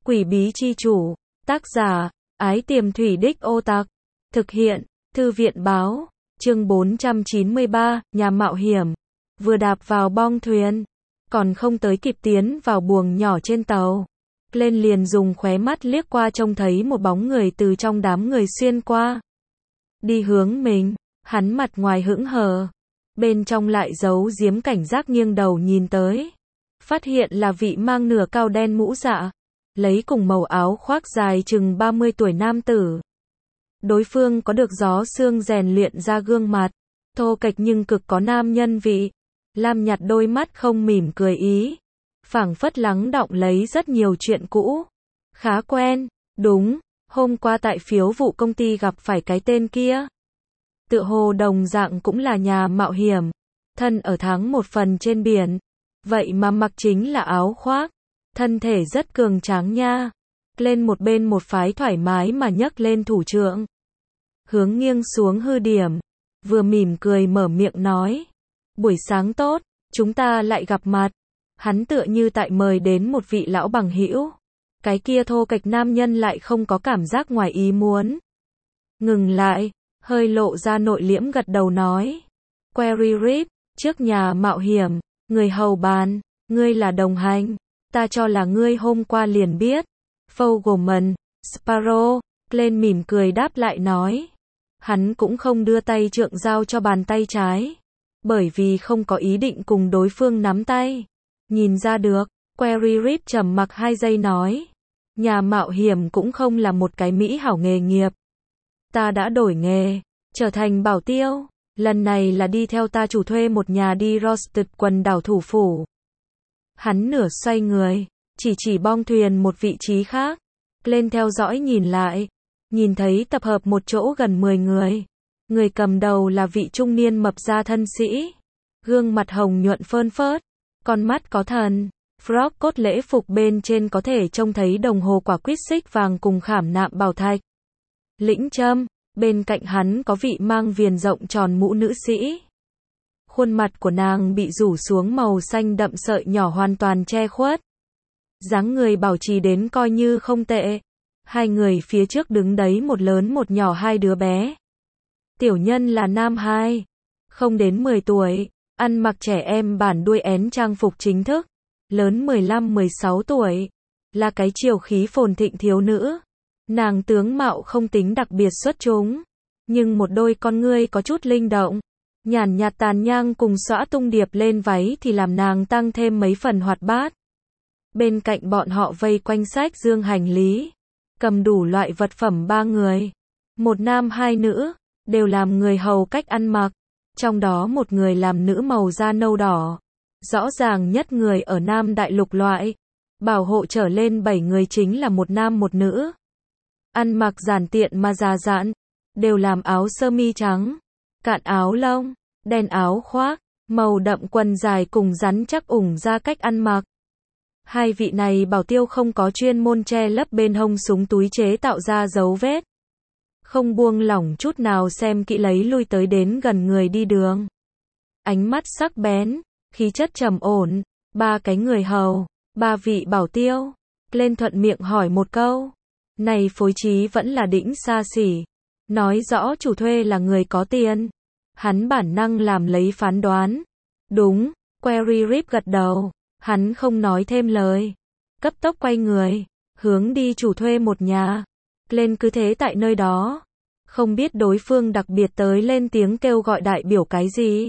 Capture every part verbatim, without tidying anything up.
Quỷ bí chi chủ, tác giả, Ái Tiềm Thủy Đích Ô Tặc, thực hiện, Thư viện báo, chương bốn trăm chín mươi ba, nhà mạo hiểm, vừa đạp vào bong thuyền, còn không tới kịp tiến vào buồng nhỏ trên tàu. Lên liền dùng khóe mắt liếc qua trông thấy một bóng người từ trong đám người xuyên qua. Đi hướng mình, hắn mặt ngoài hững hờ, bên trong lại giấu giếm cảnh giác nghiêng đầu nhìn tới. Phát hiện là vị mang nửa cao đen mũ dạ, lấy cùng màu áo khoác dài chừng ba mươi tuổi nam tử. Đối phương có được gió xương rèn luyện ra gương mặt, thô kệch nhưng cực có nam nhân vị. Lam nhạt đôi mắt không mỉm cười ý, phảng phất lắng đọng lấy rất nhiều chuyện cũ. Khá quen, đúng, hôm qua tại phiếu vụ công ty gặp phải cái tên kia. Tựa hồ đồng dạng cũng là nhà mạo hiểm, thân ở tháng một phần trên biển. Vậy mà mặc chính là áo khoác, thân thể rất cường tráng nha. Lên một bên một phái thoải mái mà nhấc lên thủ trượng. Hướng nghiêng xuống hư điểm, vừa mỉm cười mở miệng nói. Buổi sáng tốt, chúng ta lại gặp mặt. Hắn tựa như tại mời đến một vị lão bằng hữu. Cái kia thô kệch nam nhân lại không có cảm giác ngoài ý muốn. Ngừng lại, hơi lộ ra nội liễm gật đầu nói. Query Rip, trước nhà mạo hiểm, người hầu bàn, ngươi là đồng hành. Ta cho là ngươi hôm qua liền biết. Fogelman, Sparrow, lên mỉm cười đáp lại nói. Hắn cũng không đưa tay trượng giao cho bàn tay trái. Bởi vì không có ý định cùng đối phương nắm tay. Nhìn ra được, Query Rip trầm mặc hai giây nói. Nhà mạo hiểm cũng không là một cái mỹ hảo nghề nghiệp. Ta đã đổi nghề, trở thành bảo tiêu. Lần này là đi theo ta chủ thuê một nhà đi Rosted quần đảo thủ phủ. Hắn nửa xoay người, chỉ chỉ bong thuyền một vị trí khác. Lên theo dõi nhìn lại. Nhìn thấy tập hợp một chỗ gần mười người. Người cầm đầu là vị trung niên mập da thân sĩ. Gương mặt hồng nhuận phơn phớt. Con mắt có thần. Frog cốt lễ phục bên trên có thể trông thấy đồng hồ quả quýt xích vàng cùng khảm nạm bảo thạch. Lĩnh châm. Bên cạnh hắn có vị mang viền rộng tròn mũ nữ sĩ. Khuôn mặt của nàng bị rủ xuống màu xanh đậm sợi nhỏ hoàn toàn che khuất. Dáng người bảo trì đến coi như không tệ. Hai người phía trước đứng đấy một lớn một nhỏ hai đứa bé. Tiểu nhân là nam hai, không đến mười tuổi, ăn mặc trẻ em bản đuôi én trang phục chính thức, lớn mười lăm mười sáu tuổi, là cái chiều khí phồn thịnh thiếu nữ. Nàng tướng mạo không tính đặc biệt xuất chúng, nhưng một đôi con ngươi có chút linh động, nhàn nhạt tàn nhang cùng xõa tung điệp lên váy thì làm nàng tăng thêm mấy phần hoạt bát. Bên cạnh bọn họ vây quanh sách dương hành lý, cầm đủ loại vật phẩm ba người, một nam hai nữ, đều làm người hầu cách ăn mặc, trong đó một người làm nữ màu da nâu đỏ, rõ ràng nhất người ở Nam Đại Lục loại, bảo hộ trở lên bảy người chính là một nam một nữ. Ăn mặc giản tiện mà già dặn, đều làm áo sơ mi trắng, cạn áo lông, đen áo khoác, màu đậm quần dài cùng rắn chắc ủng ra cách ăn mặc. Hai vị này bảo tiêu không có chuyên môn che lấp bên hông súng túi chế tạo ra dấu vết. Không buông lỏng chút nào xem kỹ lấy lui tới đến gần người đi đường. Ánh mắt sắc bén, khí chất trầm ổn, ba cái người hầu, ba vị bảo tiêu. Lên thuận miệng hỏi một câu. Này phối trí vẫn là đỉnh xa xỉ. Nói rõ chủ thuê là người có tiền. Hắn bản năng làm lấy phán đoán. Đúng, Query Rip gật đầu. Hắn không nói thêm lời. Cấp tốc quay người, hướng đi chủ thuê một nhà. Lên cứ thế tại nơi đó. Không biết đối phương đặc biệt tới lên tiếng kêu gọi đại biểu cái gì.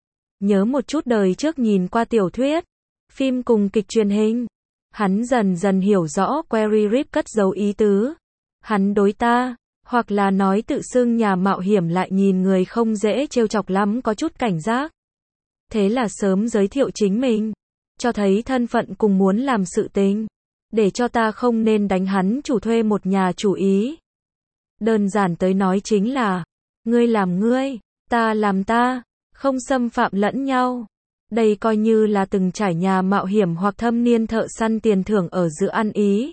Nhớ một chút đời trước nhìn qua tiểu thuyết, phim cùng kịch truyền hình. Hắn dần dần hiểu rõ Query Rip cất giấu ý tứ. Hắn đối ta, hoặc là nói tự xưng nhà mạo hiểm lại nhìn người không dễ trêu chọc lắm có chút cảnh giác. Thế là sớm giới thiệu chính mình. Cho thấy thân phận cùng muốn làm sự tình. Để cho ta không nên đánh hắn chủ thuê một nhà chủ ý. Đơn giản tới nói chính là, ngươi làm ngươi, ta làm ta, không xâm phạm lẫn nhau. Đây coi như là từng trải nhà mạo hiểm hoặc thâm niên thợ săn tiền thưởng ở giữa ăn ý.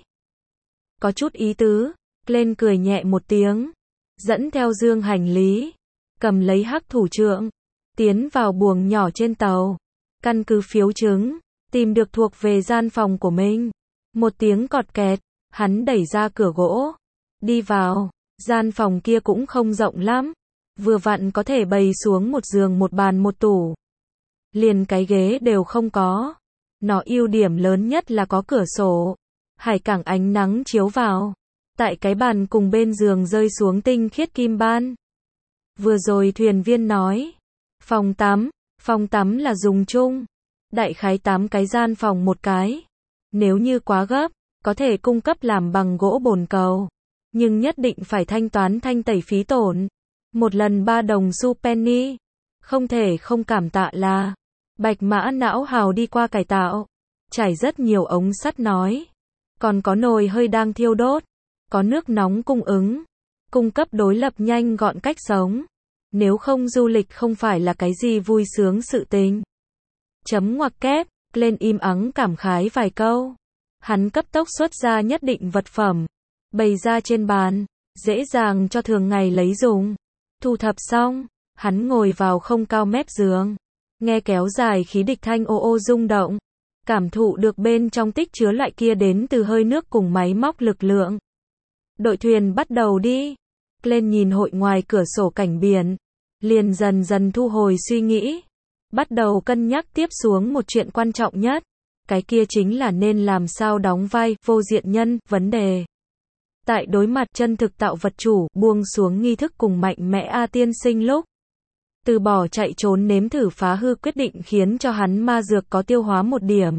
Có chút ý tứ, lên cười nhẹ một tiếng, dẫn theo dương hành lý, cầm lấy hắc thủ trượng, tiến vào buồng nhỏ trên tàu, căn cứ phiếu chứng, tìm được thuộc về gian phòng của mình. Một tiếng cọt kẹt, Hắn đẩy ra cửa gỗ, đi vào, gian phòng kia cũng không rộng lắm, vừa vặn có thể bày xuống một giường một bàn một tủ. Liền cái ghế đều không có. Nó ưu điểm lớn nhất là có cửa sổ, hải cảng ánh nắng chiếu vào. Tại cái bàn cùng bên giường rơi xuống tinh khiết kim ban. Vừa rồi thuyền viên nói, phòng tắm, phòng tắm là dùng chung. Đại khái tám cái gian phòng một cái. Nếu như quá gấp, có thể cung cấp làm bằng gỗ bồn cầu. Nhưng nhất định phải thanh toán thanh tẩy phí tổn. Một lần ba đồng xu penny. Không thể không cảm tạ là Bạch Mã não hào đi qua cải tạo. Trải rất nhiều ống sắt nói. Còn có nồi hơi đang thiêu đốt. Có nước nóng cung ứng. Cung cấp đối lập nhanh gọn cách sống. Nếu không du lịch không phải là cái gì vui sướng sự tình. Chấm ngoặc kép, lên im ắng cảm khái vài câu. Hắn cấp tốc xuất ra nhất định vật phẩm. Bày ra trên bàn. Dễ dàng cho thường ngày lấy dùng. Thu thập xong. Hắn ngồi vào không cao mép giường. Nghe kéo dài khí địch thanh ô ô rung động. Cảm thụ được bên trong tích chứa lại kia đến từ hơi nước cùng máy móc lực lượng. Đội thuyền bắt đầu đi. Lên nhìn hội ngoài cửa sổ cảnh biển. Liền dần dần thu hồi suy nghĩ. Bắt đầu cân nhắc tiếp xuống một chuyện quan trọng nhất. Cái kia chính là nên làm sao đóng vai vô diện nhân vấn đề. Tại đối mặt chân thực tạo vật chủ buông xuống nghi thức cùng mạnh mẽ A tiên sinh lúc. Từ bỏ chạy trốn nếm thử phá hư quyết định khiến cho hắn ma dược có tiêu hóa một điểm.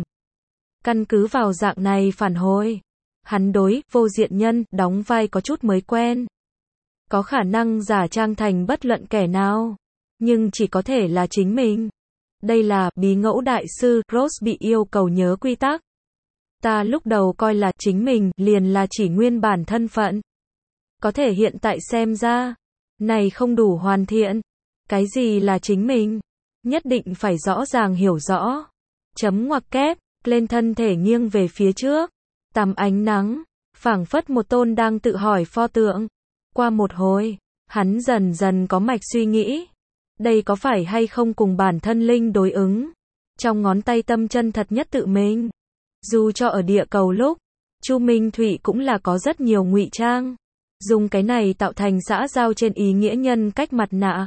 Căn cứ vào dạng này phản hồi. Hắn đối vô diện nhân đóng vai có chút mới quen. Có khả năng giả trang thành bất luận kẻ nào. Nhưng chỉ có thể là chính mình. Đây là bí ngẫu đại sư Ross bị yêu cầu nhớ quy tắc. Ta lúc đầu coi là chính mình liền là chỉ nguyên bản thân phận. Có thể hiện tại xem ra. Này không đủ hoàn thiện. Cái gì là chính mình? Nhất định phải rõ ràng hiểu rõ. Chấm ngoặc kép, lên thân thể nghiêng về phía trước. Tắm ánh nắng, phảng phất một tôn đang tự hỏi pho tượng. Qua một hồi, hắn dần dần có mạch suy nghĩ. Đây có phải hay không cùng bản thân linh đối ứng? Trong ngón tay tâm chân thật nhất tự mình. Dù cho ở địa cầu lúc, Chu Minh Thụy cũng là có rất nhiều ngụy trang. Dùng cái này tạo thành xã giao trên ý nghĩa nhân cách mặt nạ.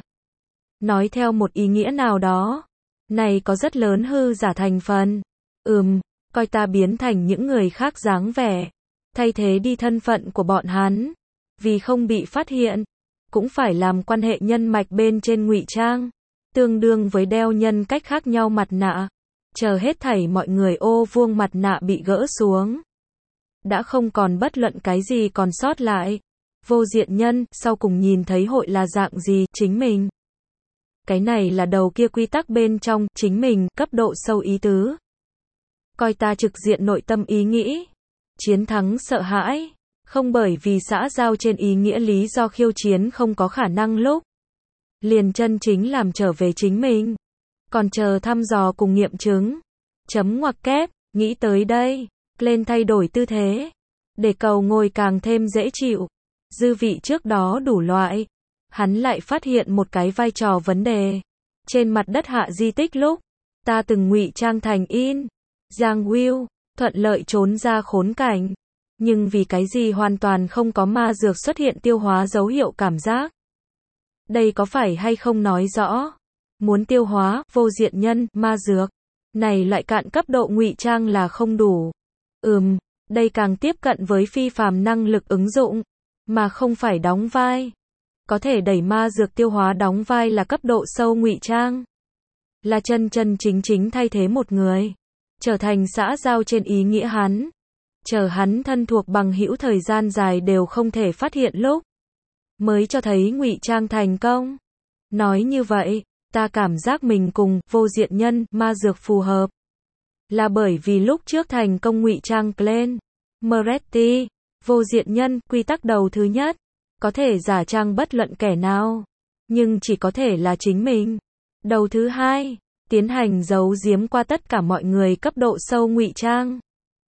Nói theo một ý nghĩa nào đó. Này có rất lớn hư giả thành phần. Ừm, coi ta biến thành những người khác dáng vẻ. Thay thế đi thân phận của bọn hắn. Vì không bị phát hiện. Cũng phải làm quan hệ nhân mạch bên trên ngụy trang. Tương đương với đeo nhân cách khác nhau mặt nạ. Chờ hết thảy mọi người ô vuông mặt nạ bị gỡ xuống. Đã không còn bất luận cái gì còn sót lại. Vô diện nhân, sau cùng nhìn thấy hội là dạng gì, chính mình. Cái này là đầu kia quy tắc bên trong, chính mình, cấp độ sâu ý tứ. Coi ta trực diện nội tâm ý nghĩ. Chiến thắng sợ hãi. Không bởi vì xã giao trên ý nghĩa lý do khiêu chiến không có khả năng lúc. Liền chân chính làm trở về chính mình. Còn chờ thăm dò cùng nghiệm chứng. Chấm ngoặc kép, nghĩ tới đây. Lên thay đổi tư thế. Để cầu ngồi càng thêm dễ chịu. Dư vị trước đó đủ loại. Hắn lại phát hiện một cái vai trò vấn đề. Trên mặt đất hạ di tích lúc. Ta từng ngụy trang thành in. Giang Will. Thuận lợi trốn ra khốn cảnh. Nhưng vì cái gì hoàn toàn không có ma dược xuất hiện tiêu hóa dấu hiệu cảm giác. Đây có phải hay không nói rõ. Muốn tiêu hóa, vô diện nhân, ma dược. Này loại cạn cấp độ ngụy trang là không đủ. Ừm, đây càng tiếp cận với phi phàm năng lực ứng dụng. Mà không phải đóng vai. Có thể đẩy ma dược tiêu hóa đóng vai là cấp độ sâu ngụy trang. Là chân chân chính chính thay thế một người. Trở thành xã giao trên ý nghĩa hắn. Chờ hắn thân thuộc bằng hữu thời gian dài đều không thể phát hiện lúc. Mới cho thấy ngụy trang thành công. Nói như vậy, ta cảm giác mình cùng vô diện nhân, ma dược phù hợp. Là bởi vì lúc trước thành công ngụy trang Glenn Moretti, vô diện nhân, quy tắc đầu thứ nhất. Có thể giả trang bất luận kẻ nào. Nhưng chỉ có thể là chính mình. Đầu thứ hai, tiến hành giấu giếm qua tất cả mọi người cấp độ sâu ngụy trang.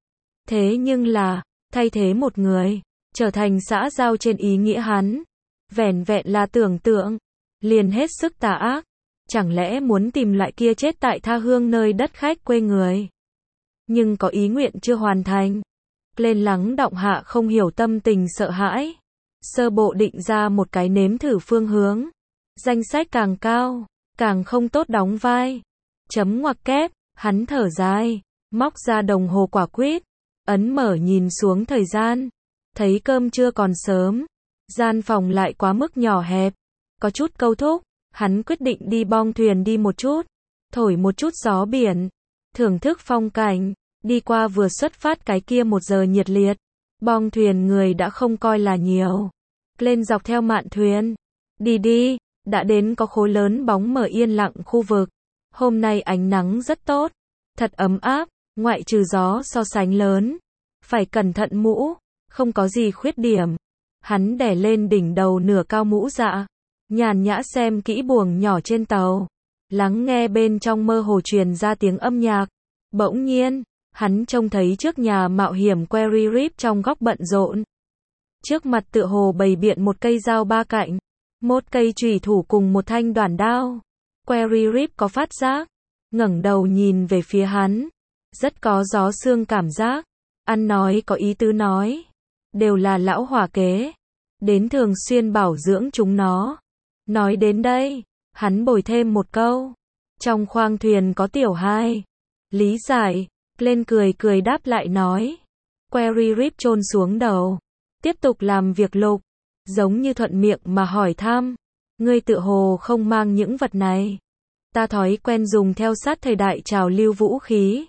Thế nhưng là, thay thế một người, trở thành xã giao trên ý nghĩa hắn. Vẻn vẹn là tưởng tượng, liền hết sức tà ác. Chẳng lẽ muốn tìm lại kia chết tại tha hương nơi đất khách quê người. Nhưng có ý nguyện chưa hoàn thành. Lên lắng đọng hạ không hiểu tâm tình sợ hãi. Sơ bộ định ra một cái nếm thử phương hướng. Danh sách càng cao, càng không tốt đóng vai. Chấm ngoặc kép, hắn thở dài, móc ra đồng hồ quả quýt, ấn mở nhìn xuống thời gian. Thấy cơm trưa còn sớm, gian phòng lại quá mức nhỏ hẹp, có chút câu thúc, hắn quyết định đi bong thuyền đi một chút, thổi một chút gió biển, thưởng thức phong cảnh, đi qua vừa xuất phát cái kia một giờ nhiệt liệt. Bong thuyền người đã không coi là nhiều. Lên dọc theo mạn thuyền, đi đi, đã đến có khối lớn bóng mờ yên lặng khu vực. Hôm nay ánh nắng rất tốt, thật ấm áp, ngoại trừ gió so sánh lớn. Phải cẩn thận mũ, không có gì khuyết điểm. Hắn đè lên đỉnh đầu nửa cao mũ dạ, nhàn nhã xem kỹ buồng nhỏ trên tàu, lắng nghe bên trong mơ hồ truyền ra tiếng âm nhạc. Bỗng nhiên, hắn trông thấy trước nhà mạo hiểm Quarry Reef trong góc bận rộn. Trước mặt tựa hồ bày biện một cây dao ba cạnh, một cây chùy thủ cùng một thanh đoản đao. Quarry Reef có phát giác, ngẩng đầu nhìn về phía hắn, rất có gió xương cảm giác, ăn nói có ý tứ nói, đều là lão hỏa kế, đến thường xuyên bảo dưỡng chúng nó. Nói đến đây, hắn bồi thêm một câu, trong khoang thuyền có tiểu hai. Lý giải, lên cười cười đáp lại nói. Quarry Reef chôn xuống đầu, tiếp tục làm việc lục, giống như thuận miệng mà hỏi thăm, ngươi tựa hồ không mang những vật này. Ta thói quen dùng theo sát thời đại trào lưu vũ khí.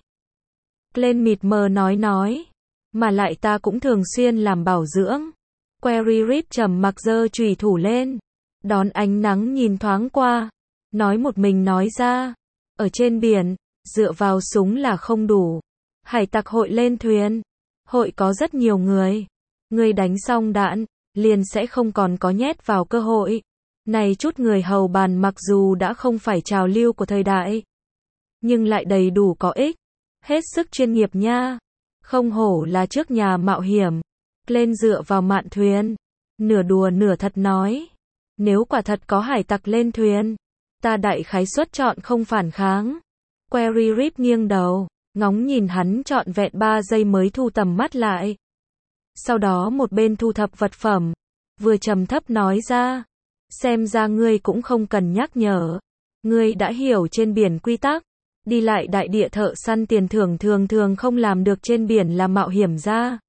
Lên mịt mờ nói nói, mà lại ta cũng thường xuyên làm bảo dưỡng. Quarry Reef trầm mặc giơ chùy thủ lên, đón ánh nắng nhìn thoáng qua, nói một mình nói ra, ở trên biển, dựa vào súng là không đủ. Hải tặc hội lên thuyền, hội có rất nhiều người. Người đánh xong đạn, liền sẽ không còn có nhét vào cơ hội. Này chút người hầu bàn mặc dù đã không phải trào lưu của thời đại, nhưng lại đầy đủ có ích. Hết sức chuyên nghiệp nha. Không hổ là trước nhà mạo hiểm. Lên dựa vào mạn thuyền, nửa đùa nửa thật nói. Nếu quả thật có hải tặc lên thuyền, ta đại khái suất chọn không phản kháng. Quarry Reef nghiêng đầu, ngóng nhìn hắn trọn vẹn ba giây mới thu tầm mắt lại. Sau đó một bên thu thập vật phẩm, vừa trầm thấp nói ra, xem ra ngươi cũng không cần nhắc nhở. Ngươi đã hiểu trên biển quy tắc, đi lại đại địa thợ săn tiền thưởng thường thường không làm được trên biển là mạo hiểm ra.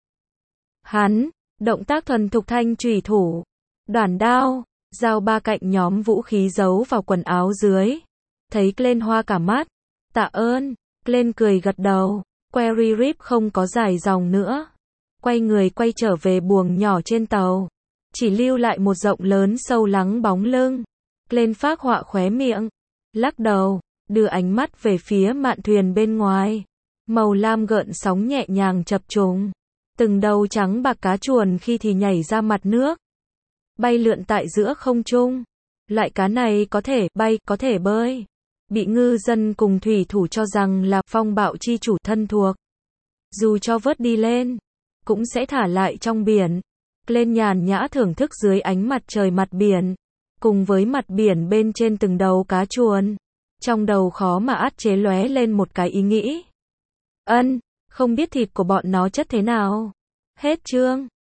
Hắn, động tác thuần thục thanh chùy thủ, đoản đao, dao ba cạnh nhóm vũ khí giấu vào quần áo dưới. Thấy Glenn hoa cả mắt. Tạ ơn, Glenn cười gật đầu. Quarry Reef không có dài dòng nữa. Quay người quay trở về buồng nhỏ trên tàu. Chỉ lưu lại một rộng lớn sâu lắng bóng lưng. Glenn phác họa khóe miệng. Lắc đầu, đưa ánh mắt về phía mạn thuyền bên ngoài. Màu lam gợn sóng nhẹ nhàng chập trùng. Từng đầu trắng bạc cá chuồn khi thì nhảy ra mặt nước. Bay lượn tại giữa không trung. Loại cá này có thể bay, có thể bơi. Bị ngư dân cùng thủy thủ cho rằng là phong bạo chi chủ thân thuộc. Dù cho vớt đi lên, cũng sẽ thả lại trong biển. Lên nhàn nhã thưởng thức dưới ánh mặt trời mặt biển, cùng với mặt biển bên trên từng đầu cá chuồn. Trong đầu khó mà át chế lóe lên một cái ý nghĩ. Ân, không biết thịt của bọn nó chất thế nào. Hết chương.